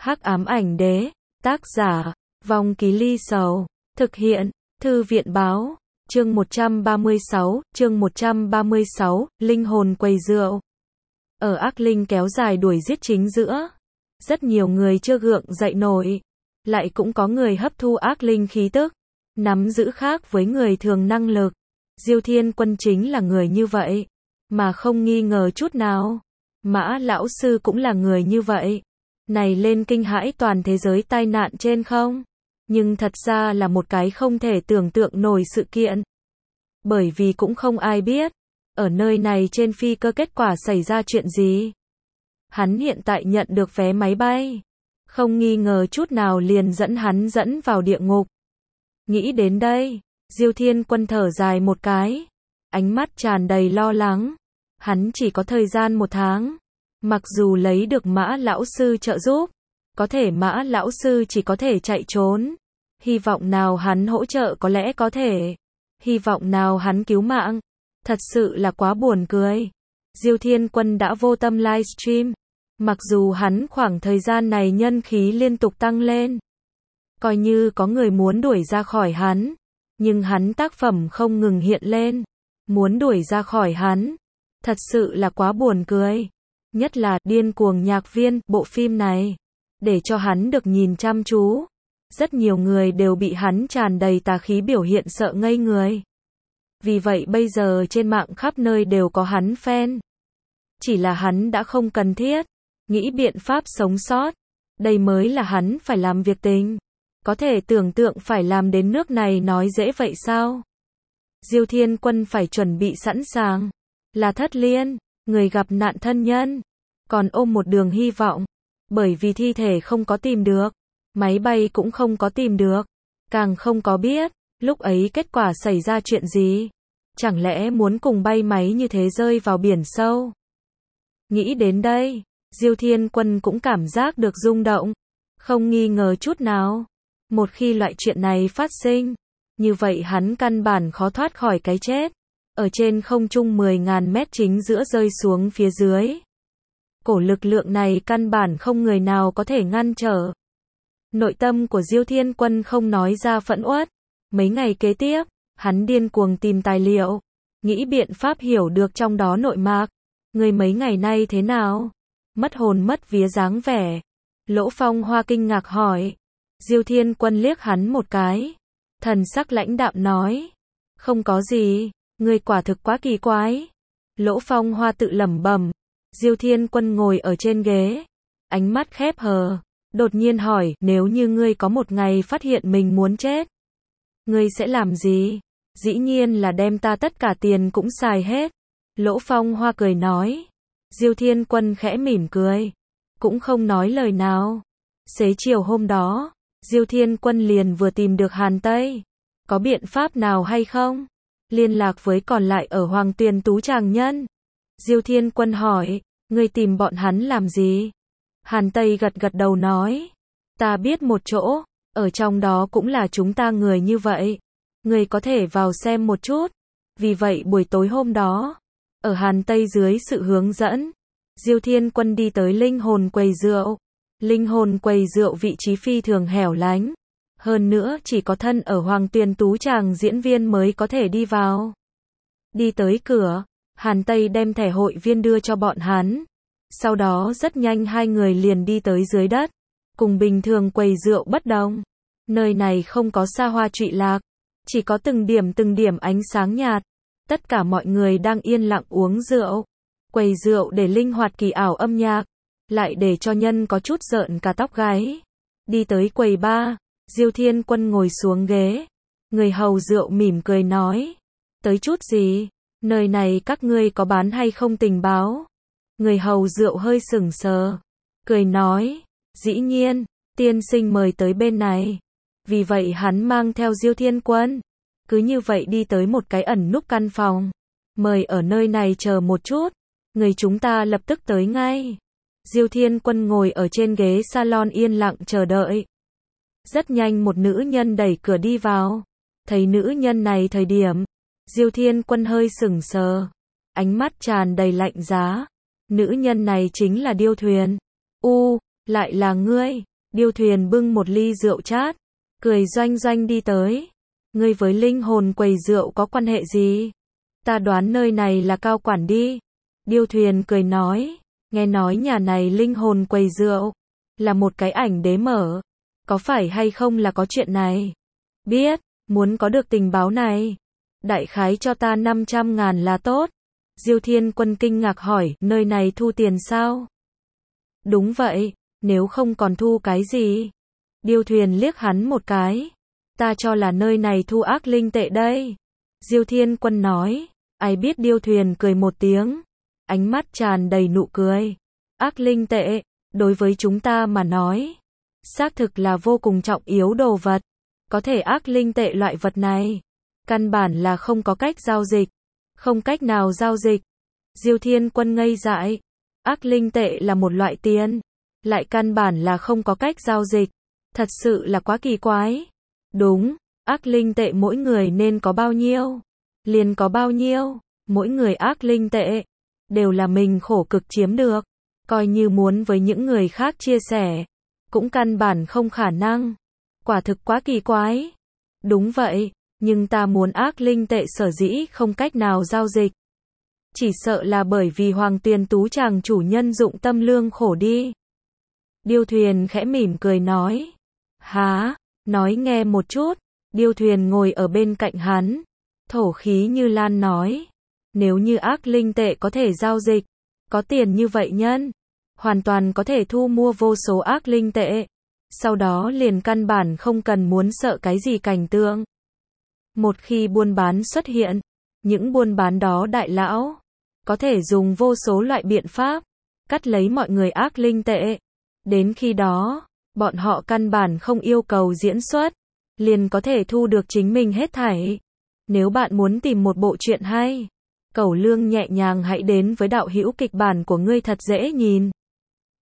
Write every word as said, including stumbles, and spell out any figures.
Hắc ám ảnh đế, tác giả, Vong Ký Ly Sầu, thực hiện, Thư viện báo, chương một trăm ba mươi sáu, chương một trăm ba mươi sáu, linh hồn quầy rượu. Ở ác linh kéo dài đuổi giết chính giữa, rất nhiều người chưa gượng dậy nổi, lại cũng có người hấp thu ác linh khí tức, nắm giữ khác với người thường năng lực. Diêu Thiên Quân chính là người như vậy, mà không nghi ngờ chút nào. Mã lão sư cũng là người như vậy. Này lên kinh hãi toàn thế giới tai nạn trên không? Nhưng thật ra là một cái không thể tưởng tượng nổi sự kiện. Bởi vì cũng không ai biết, ở nơi này trên phi cơ kết quả xảy ra chuyện gì. Hắn hiện tại nhận được vé máy bay, không nghi ngờ chút nào liền dẫn hắn dẫn vào địa ngục. Nghĩ đến đây, Diêu Thiên Quân thở dài một cái, ánh mắt tràn đầy lo lắng. Hắn chỉ có thời gian một tháng, mặc dù lấy được Mã lão sư trợ giúp, có thể Mã lão sư chỉ có thể chạy trốn. Hy vọng nào hắn hỗ trợ có lẽ có thể, hy vọng nào hắn cứu mạng. Thật sự là quá buồn cười. Diêu Thiên Quân đã vô tâm livestream, mặc dù hắn khoảng thời gian này nhân khí liên tục tăng lên, coi như có người muốn đuổi ra khỏi hắn, nhưng hắn tác phẩm không ngừng hiện lên, muốn đuổi ra khỏi hắn. Thật sự là quá buồn cười. Nhất là Điên Cuồng Nhạc Viên, bộ phim này, để cho hắn được nhìn chăm chú. Rất nhiều người đều bị hắn tràn đầy tà khí biểu hiện sợ ngây người. Vì vậy bây giờ trên mạng khắp nơi đều có hắn fan. Chỉ là hắn đã không cần thiết, nghĩ biện pháp sống sót. Đây mới là hắn phải làm việc tình. Có thể tưởng tượng phải làm đến nước này nói dễ vậy sao? Diêu Thiên Quân phải chuẩn bị sẵn sàng. Là Thất Liên, người gặp nạn thân nhân, còn ôm một đường hy vọng, bởi vì thi thể không có tìm được, máy bay cũng không có tìm được, càng không có biết, lúc ấy kết quả xảy ra chuyện gì. Chẳng lẽ muốn cùng bay máy như thế rơi vào biển sâu? Nghĩ đến đây, Diêu Thiên Quân cũng cảm giác được rung động, không nghi ngờ chút nào. Một khi loại chuyện này phát sinh, như vậy hắn căn bản khó thoát khỏi cái chết. Ở trên không trung mười ngàn mét chính giữa rơi xuống phía dưới. Cổ lực lượng này căn bản không người nào có thể ngăn trở. Nội tâm của Diêu Thiên Quân không nói ra phẫn uất. Mấy ngày kế tiếp, hắn điên cuồng tìm tài liệu, nghĩ biện pháp hiểu được trong đó nội mạc. Người mấy ngày nay thế nào? Mất hồn mất vía dáng vẻ. Lỗ Phong Hoa kinh ngạc hỏi. Diêu Thiên Quân liếc hắn một cái, thần sắc lãnh đạm nói, không có gì. Người quả thực quá kỳ quái. Lỗ Phong Hoa tự lẩm bẩm. Diêu Thiên Quân ngồi ở trên ghế, ánh mắt khép hờ, đột nhiên hỏi, nếu như ngươi có một ngày phát hiện mình muốn chết, ngươi sẽ làm gì? Dĩ nhiên là đem ta tất cả tiền cũng xài hết. Lỗ Phong Hoa cười nói. Diêu Thiên Quân khẽ mỉm cười, cũng không nói lời nào. Xế chiều hôm đó, Diêu Thiên Quân liền vừa tìm được Hàn Tây. Có biện pháp nào hay không? Liên lạc với còn lại ở Hoàng Tuyền Tú Tràng Nhân. Diêu Thiên Quân hỏi, ngươi tìm bọn hắn làm gì? Hàn Tây gật gật đầu nói, ta biết một chỗ, ở trong đó cũng là chúng ta người như vậy. Ngươi có thể vào xem một chút. Vì vậy buổi tối hôm đó, ở Hàn Tây dưới sự hướng dẫn, Diêu Thiên Quân đi tới linh hồn quầy rượu. Linh hồn quầy rượu vị trí phi thường hẻo lánh. Hơn nữa chỉ có thân ở Hoàng Tuyền Tú Tràng diễn viên mới có thể đi vào. Đi tới cửa, Hàn Tây đem thẻ hội viên đưa cho bọn hắn. Sau đó rất nhanh hai người liền đi tới dưới đất. Cùng bình thường quầy rượu bất đồng. Nơi này không có xa hoa trụy lạc. Chỉ có từng điểm từng điểm ánh sáng nhạt. Tất cả mọi người đang yên lặng uống rượu. Quầy rượu để linh hoạt kỳ ảo âm nhạc, lại để cho nhân có chút rợn cả tóc gáy. Đi tới quầy ba. Diêu Thiên Quân ngồi xuống ghế. Người hầu rượu mỉm cười nói. Tới chút gì? Nơi này các ngươi có bán hay không tình báo? Người hầu rượu hơi sững sờ, cười nói. Dĩ nhiên, tiên sinh mời tới bên này. Vì vậy hắn mang theo Diêu Thiên Quân. Cứ như vậy đi tới một cái ẩn núp căn phòng. Mời ở nơi này chờ một chút. Người chúng ta lập tức tới ngay. Diêu Thiên Quân ngồi ở trên ghế salon yên lặng chờ đợi. Rất nhanh một nữ nhân đẩy cửa đi vào. Thấy nữ nhân này thời điểm, Diêu Thiên Quân hơi sững sờ, ánh mắt tràn đầy lạnh giá. Nữ nhân này chính là Điêu Thuyền. U, lại là ngươi. Điêu Thuyền bưng một ly rượu chát, cười doanh doanh đi tới. Ngươi với linh hồn quầy rượu có quan hệ gì? Ta đoán nơi này là cao quản đi. Điêu Thuyền cười nói, nghe nói nhà này linh hồn quầy rượu, là một cái ảnh đế mở. Có phải hay không là có chuyện này? Biết, muốn có được tình báo này. Đại khái cho ta năm trăm ngàn là tốt. Diêu Thiên Quân kinh ngạc hỏi, nơi này thu tiền sao? Đúng vậy, nếu không còn thu cái gì? Điêu Thuyền liếc hắn một cái. Ta cho là nơi này thu ác linh tệ đây. Diêu Thiên Quân nói, ai biết. Điêu Thuyền cười một tiếng, ánh mắt tràn đầy nụ cười. Ác linh tệ, đối với chúng ta mà nói, xác thực là vô cùng trọng yếu đồ vật. Có thể ác linh tệ loại vật này, căn bản là không có cách giao dịch. Không cách nào giao dịch. Diêu Thiên Quân ngây dại. Ác linh tệ là một loại tiền, lại căn bản là không có cách giao dịch. Thật sự là quá kỳ quái. Đúng, ác linh tệ mỗi người nên có bao nhiêu, liền có bao nhiêu. Mỗi người ác linh tệ, đều là mình khổ cực chiếm được. Coi như muốn với những người khác chia sẻ, cũng căn bản không khả năng. Quả thực quá kỳ quái. Đúng vậy, nhưng ta muốn ác linh tệ sở dĩ không cách nào giao dịch. Chỉ sợ là bởi vì Hoàng Tuyền Tú chàng chủ nhân dụng tâm lương khổ đi. Điêu Thuyền khẽ mỉm cười nói. Hả? Nói nghe một chút. Điêu Thuyền ngồi ở bên cạnh hắn, thổ khí như lan nói. Nếu như ác linh tệ có thể giao dịch, có tiền như vậy nhân, hoàn toàn có thể thu mua vô số ác linh tệ. Sau đó liền căn bản không cần muốn sợ cái gì cảnh tượng. Một khi buôn bán xuất hiện, những buôn bán đó đại lão có thể dùng vô số loại biện pháp cắt lấy mọi người ác linh tệ. Đến khi đó, bọn họ căn bản không yêu cầu diễn xuất, liền có thể thu được chính mình hết thảy. Nếu bạn muốn tìm một bộ truyện hay, cẩu lương nhẹ nhàng hãy đến với đạo hữu kịch bản của ngươi thật dễ nhìn.